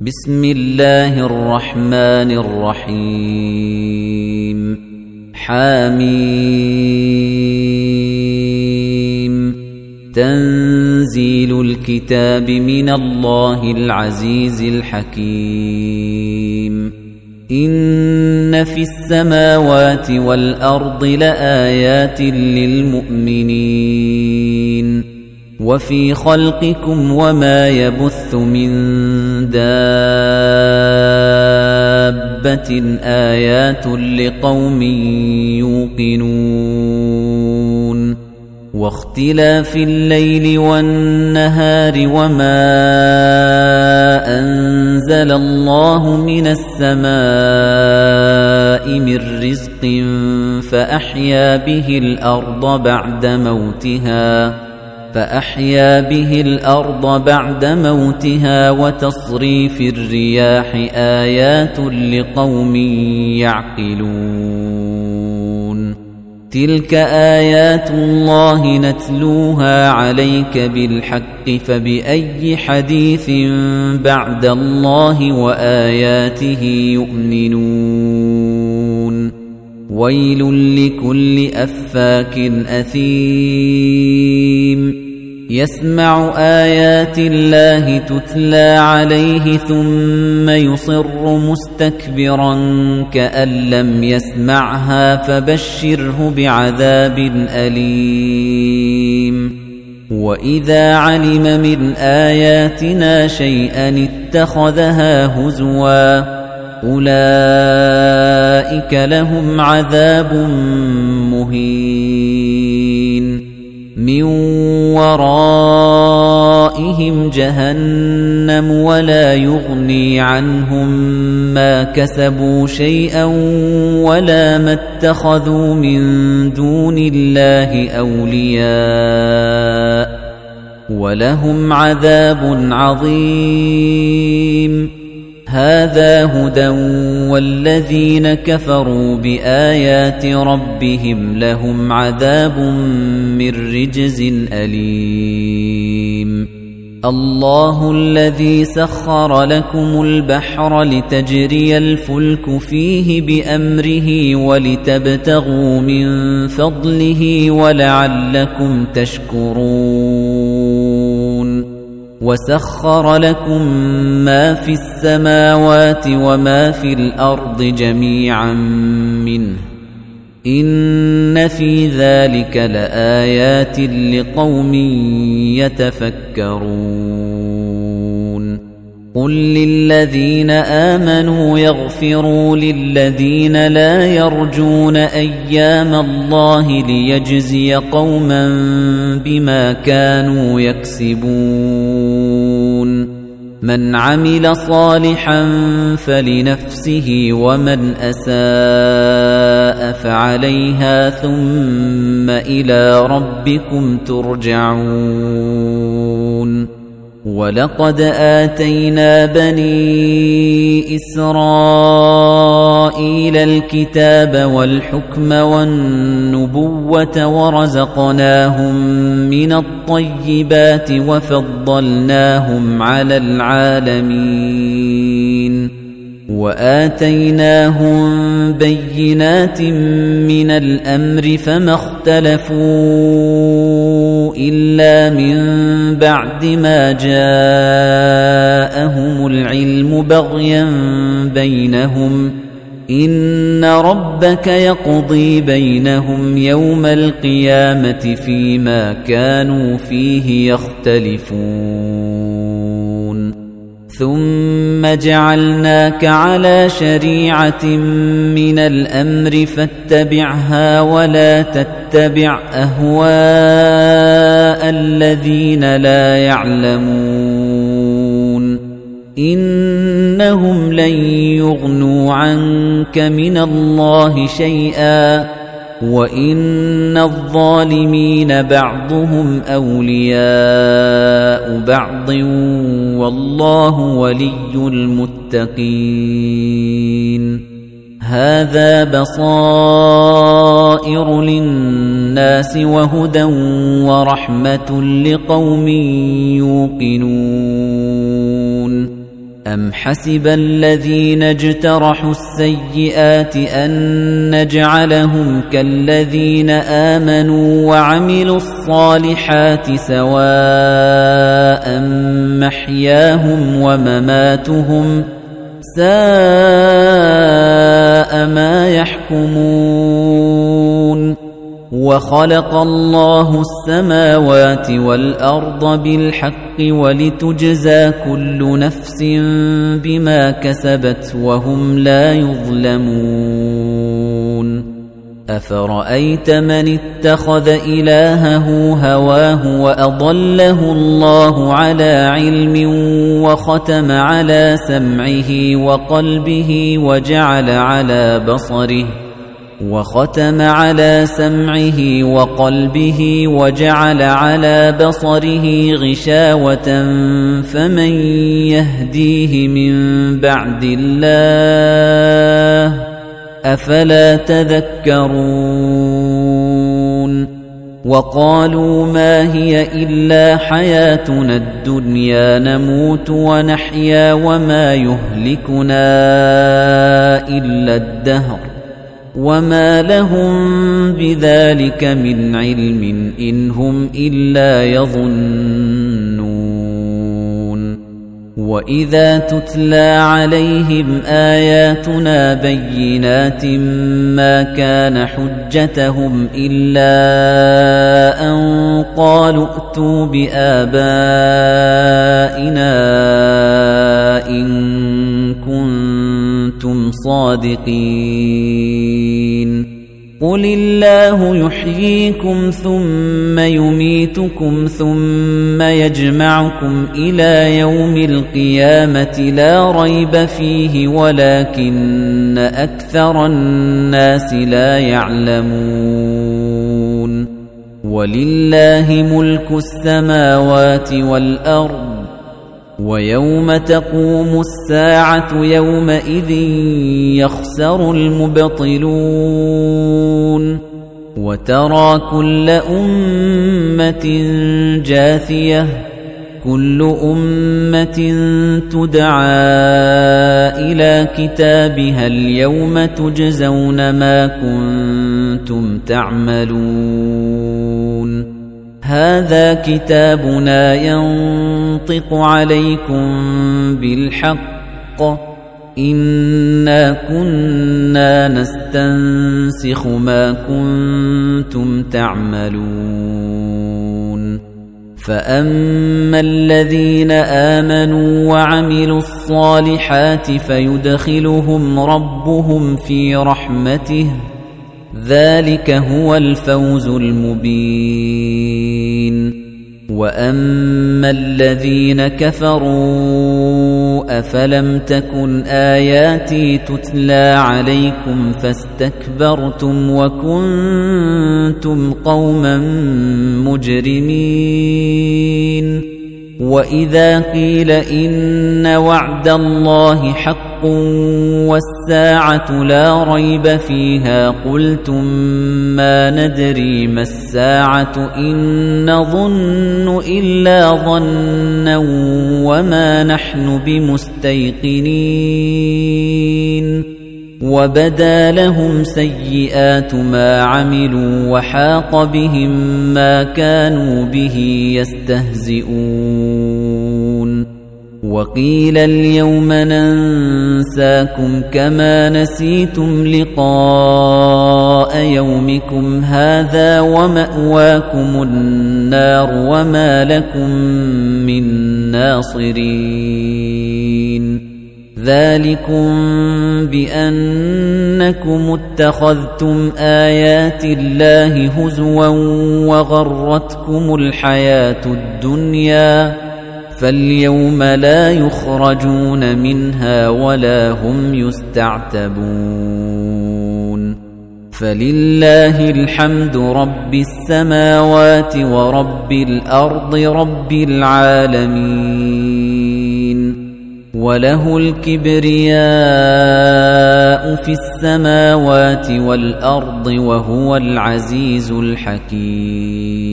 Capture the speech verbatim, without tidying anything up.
بسم الله الرحمن الرحيم حميم تنزيل الكتاب من الله العزيز الحكيم إن في السماوات والأرض لآيات للمؤمنين وفي خلقكم وما يبث من دابة آيات لقوم يوقنون واختلاف الليل والنهار وما أنزل الله من السماء من رزق فأحيا به الأرض بعد موتها فأحيا به الأرض بعد موتها وتصريف الرياح آيات لقوم يعقلون تلك آيات الله نتلوها عليك بالحق فبأي حديث بعد الله وآياته يؤمنون ويل لكل أفاك أثيم يسمع آيات الله تتلى عليه ثم يصر مستكبرا كأن لم يسمعها فبشره بعذاب أليم وإذا علم من آياتنا شيئا اتخذها هزوا أولئك لهم عذاب مهين من ورائهم جهنم ولا يغني عنهم ما كسبوا شيئا ولا ما اتخذوا من دون الله أولياء ولهم عذاب عظيم هذا هدى والذين كفروا بآيات ربهم لهم عذاب من رجز أليم الله الذي سخر لكم البحر لتجري الفلك فيه بأمره ولتبتغوا من فضله ولعلكم تشكرون وسخر لكم ما في السماوات وما في الأرض جميعا منه إن في ذلك لآيات لقوم يتفكرون قل للذين آمنوا يغفروا للذين لا يرجون أيام الله ليجزي قوما بما كانوا يكسبون من عمل صالحا فلنفسه ومن أساء فعليها ثم إلى ربكم ترجعون ولقد آتينا بني إسرائيل الكتاب والحكم والنبوة ورزقناهم من الطيبات وفضلناهم على العالمين وآتيناهم بينات من الأمر فما اختلفوا إلا من بعد ما جاءهم العلم بغيا بينهم إن ربك يقضي بينهم يوم القيامة فيما كانوا فيه يختلفون ثم جعلناك على شريعة من الأمر فاتبعها ولا تتبع أهواء الذين لا يعلمون إنهم لن يغنوا عنك من الله شيئا وإن الظالمين بعضهم أولياء بعض والله ولي المتقين هذا بصائر للناس وهدى ورحمة لقوم يوقنون أَمْ حَسِبَ الَّذِينَ اجْتَرَحُوا السَّيِّئَاتِ أَن نَّجْعَلَهُمْ كَالَّذِينَ آمَنُوا وَعَمِلُوا الصَّالِحَاتِ سَوَاءً مَّحْيَاهُمْ وَمَمَاتُهُمْ سَاءَ مَا يَحْكُمُونَ وَخَلَقَ اللَّهُ السَّمَاوَاتِ وَالْأَرْضَ بِالْحَقِّ وَلِتُجْزَى كُلُّ نَفْسٍ بِمَا كَسَبَتْ وَهُمْ لَا يُظْلَمُونَ أَفَرَأَيْتَ مَنِ اتَّخَذَ إِلَٰهَهُ هَوَاهُ وَأَضَلَّهُ اللَّهُ عَلَىٰ عِلْمٍ وَخَتَمَ عَلَىٰ سَمْعِهِ وَقَلْبِهِ وَجَعَلَ عَلَىٰ بَصَرِهِ وختم على سمعه وقلبه وجعل على بصره غشاوة فمن يهديه من بعد الله أفلا تذكرون وقالوا ما هي إلا حياتنا الدنيا نموت ونحيا وما يهلكنا إلا الدهر وما لهم بذلك من علم إن هم إلا يظنون وإذا تتلى عليهم آياتنا بينات ما كان حجتهم إلا أن قالوا ائتوا بآبائنا إن كنتم صادقين قل الله يحييكم ثم يميتكم ثم يجمعكم إلى يوم القيامة لا ريب فيه ولكن أكثر الناس لا يعلمون ولله ملك السماوات والأرض ويوم تقوم الساعة يومئذ يخسر المبطلون وترى كل أمة جاثية كل أمة تدعى إلى كتابها اليوم تجزون ما كنتم تعملون هذا كتابنا ينطق عليكم بالحق إنا كنا نستنسخ ما كنتم تعملون فأما الذين آمنوا وعملوا الصالحات فيدخلهم ربهم في رحمته ذلك هو الفوز المبين وأما الذين كفروا أفلم تكن آياتي تتلى عليكم فاستكبرتم وكنتم قوما مجرمين وإذا قيل إن وعد الله حق والساعة لا ريب فيها قلتم ما ندري ما الساعة إن نظن إلا ظنا وما نحن بمستيقنين وبدا لهم سيئات ما عملوا وحاق بهم ما كانوا به يستهزئون وقيل اليوم ننساكم كما نسيتم لقاء يومكم هذا ومأواكم النار وما لكم من ناصرين ذلكم بأنكم اتخذتم آيات الله هزوا وغرتكم الحياة الدنيا فاليوم لا يخرجون منها ولا هم يستعتبون فلله الحمد رب السماوات ورب الأرض رب العالمين وله الكبرياء في السماوات والأرض وهو العزيز الحكيم